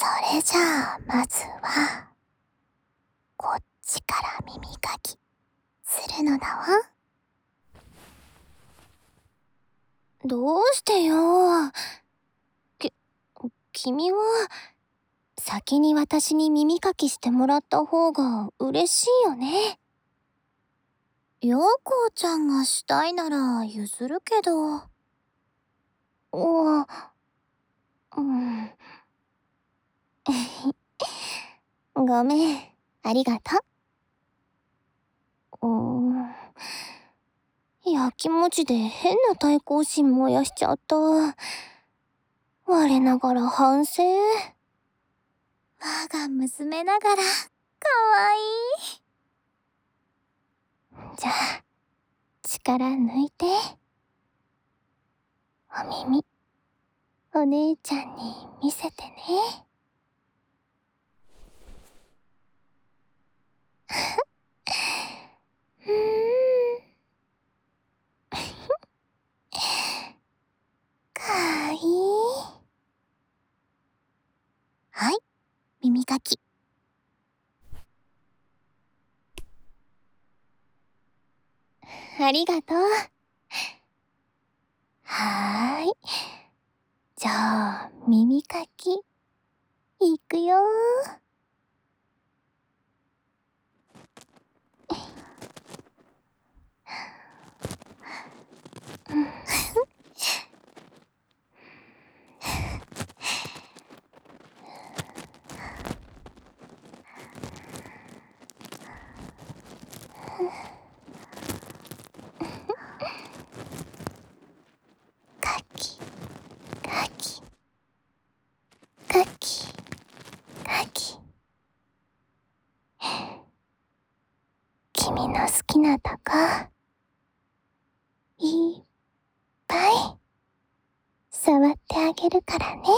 それじゃあ、まずは、こっちから耳かき、するのだわ。どうしてよ。き、君は、先に私に耳かきしてもらった方が嬉しいよね。陽子ちゃんがしたいなら譲るけど。うん。ごめん、ありがとう。やきもちで変な対抗心燃やしちゃった。我ながら反省。我が娘ながら、かわいい。じゃあ、力抜いて。お耳、お姉ちゃんに見せてね。うーん。かわいい。はい、耳かき。ありがとう。はーい。じゃあ、耳かき、いくよー。かき、かき、かき、かき。君の好きなとこ、いっぱい触ってあげるからね。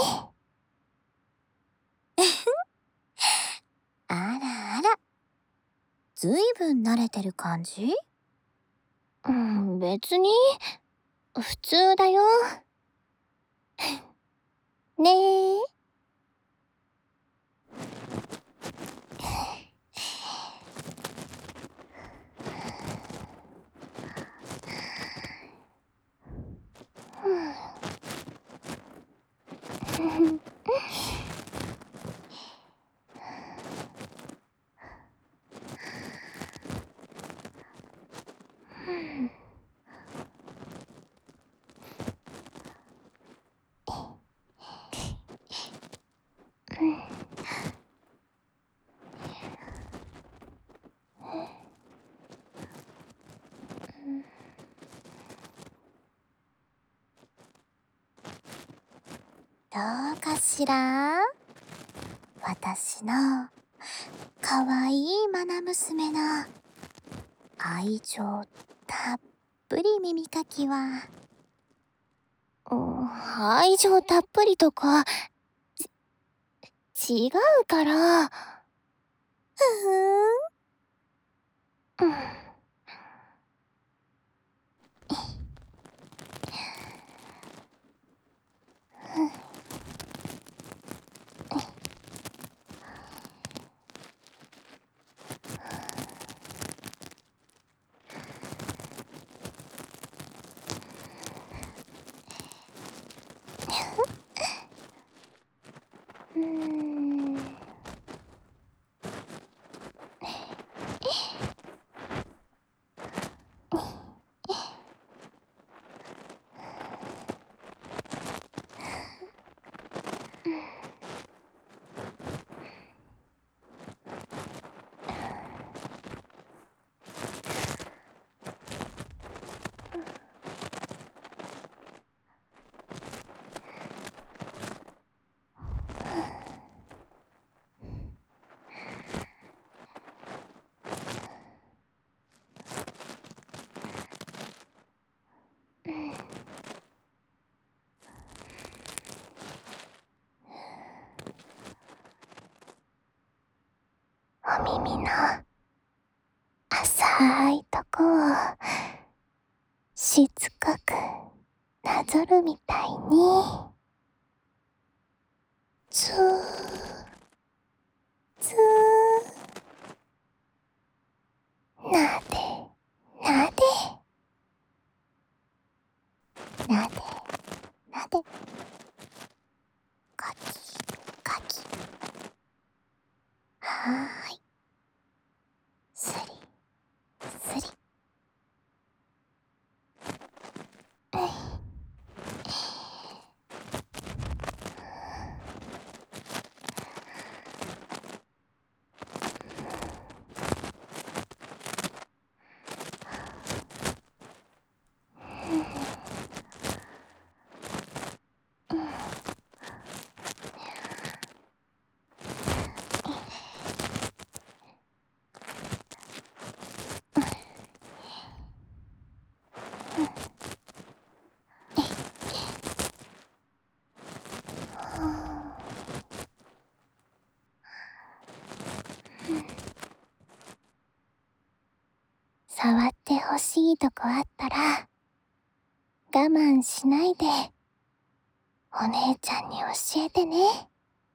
あらあら、ずいぶん慣れてる感じ？別に、普通だよ。ねえ。どうかしら？私のかわいいマナ娘の愛情たっぷり耳かきは。愛情たっぷりとか、違うから。ふふん。うん。お耳の浅いとこをしつこくなぞるみたいにずーっ触ってほしいとこあったら、我慢しないで、お姉ちゃんに教えてね。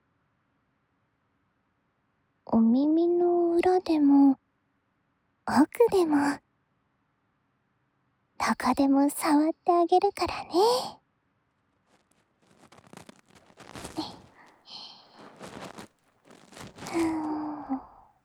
お耳の裏でも、奥でも、どこでも触ってあげるからね。ふん。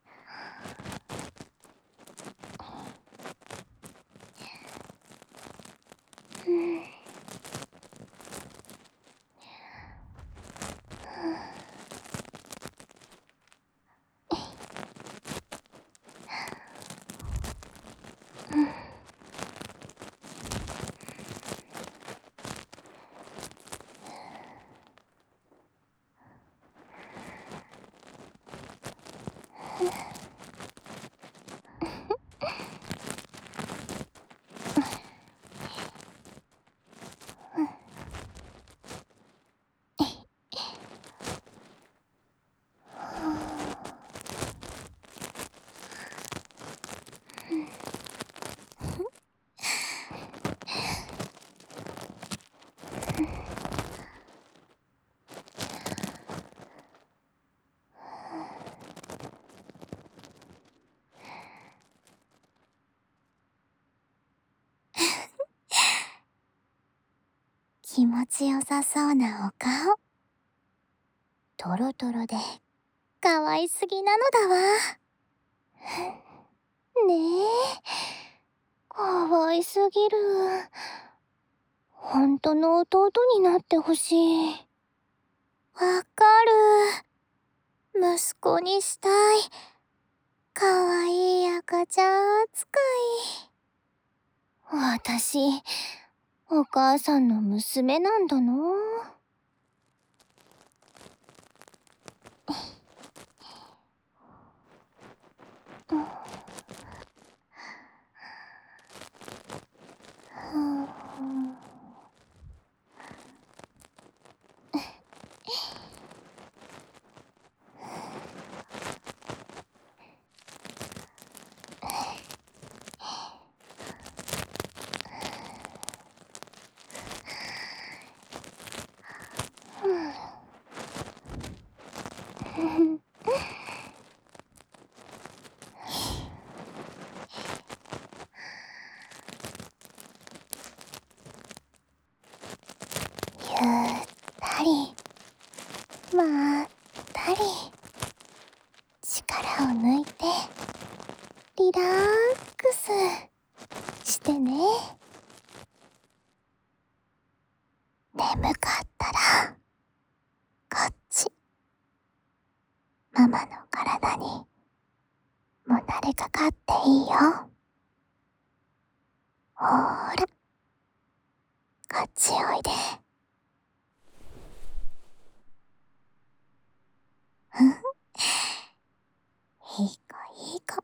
気持ちよさそうなお顔。トロトロで、可愛すぎなのだわ。ねえ、可愛すぎる。本当の弟になってほしい。わかる。息子にしたい。可愛い赤ちゃん扱い。私、お母さんの娘なんだな。ゆったり、まったり、力を抜いて、リラックスしてね。眠かったら、こっち。ママの体に、もたれかかっていいよ。ほーら、こっちおいで。いい子いい子。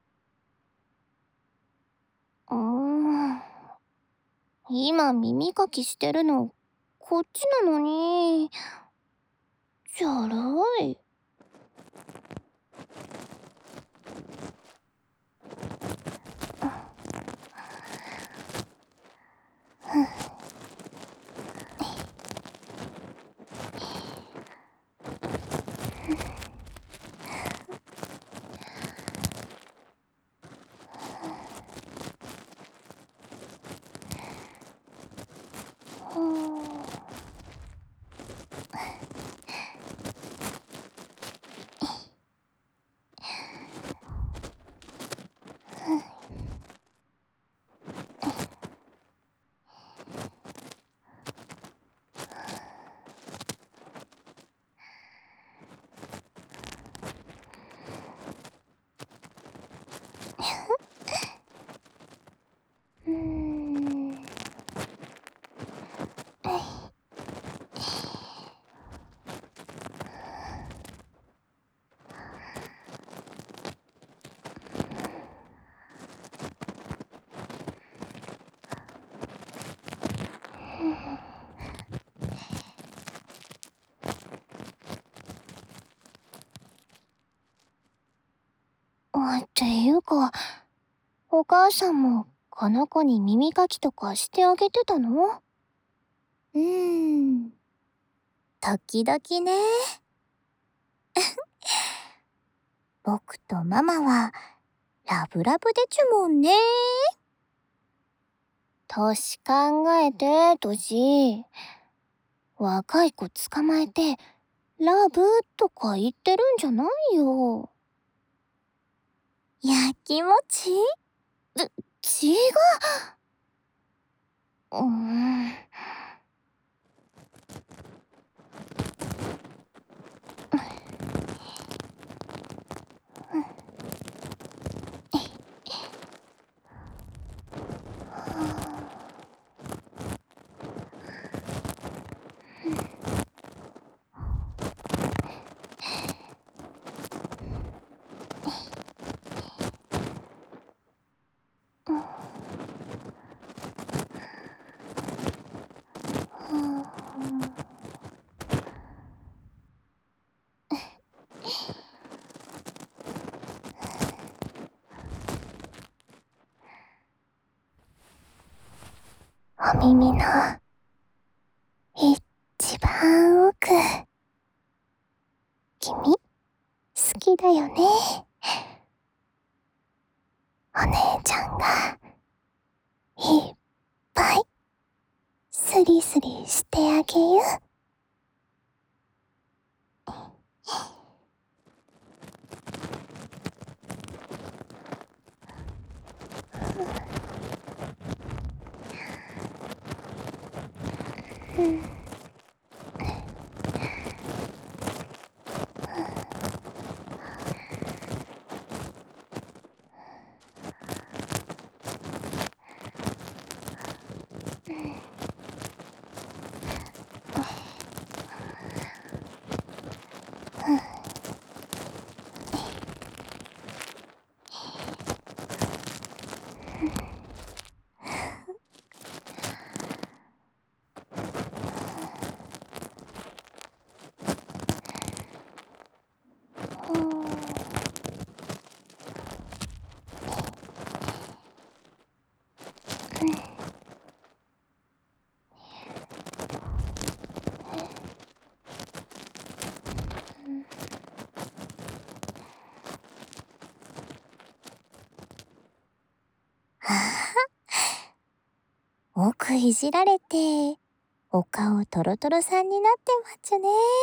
今耳かきしてるの、こっちなのに。じゃらい。っていうか、 お母さんもこの子に耳かきとかしてあげてたの？ 時々ね。僕とママはラブラブでちゅもんね。 年考えて、年。若い子捕まえて、ラブとか言ってるんじゃないよ。 やきもち？ 違う。お耳の一番奥。君、好きだよね。お姉ちゃんがいっぱいスリスリしてあげよ。 奥いじられて、お顔トロトロさんになってまっちゅね。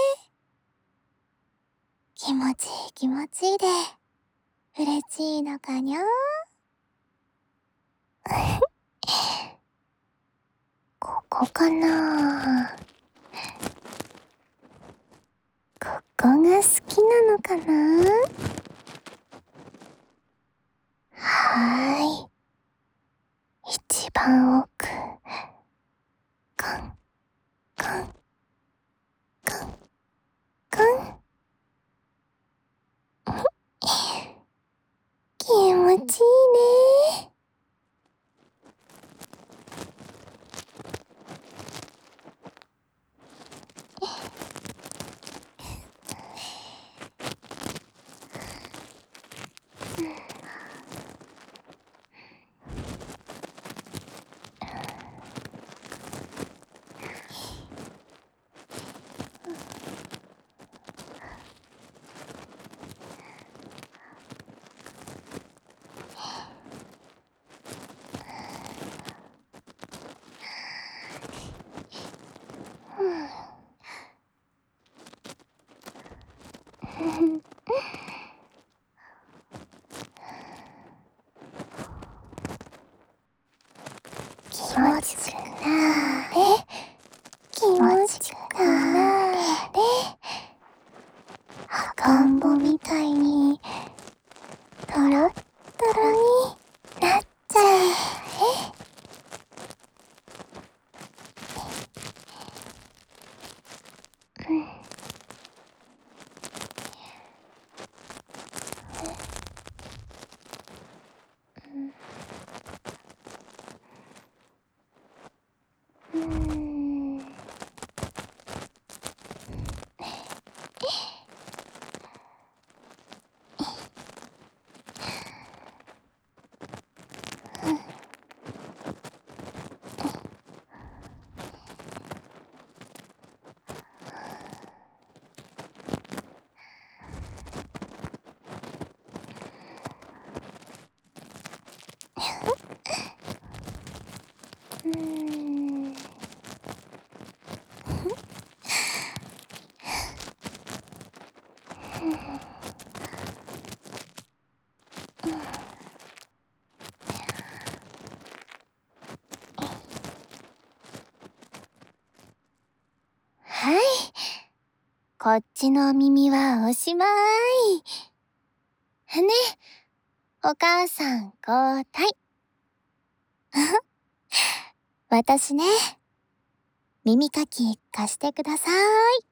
気持ちいい気持ちいいで、嬉しいのかにゃ。 ここかな。ここが好きなのかな。一番奥。コン、コン、コン、コン。気持ちいいね。気持ちくなれ。気持ちくなれ。赤ん坊みたいにトロットロになっちゃえ。 うーん。はい。こっちの耳はおしまい。ね、お母さん交代。 私ね。耳かき貸してください。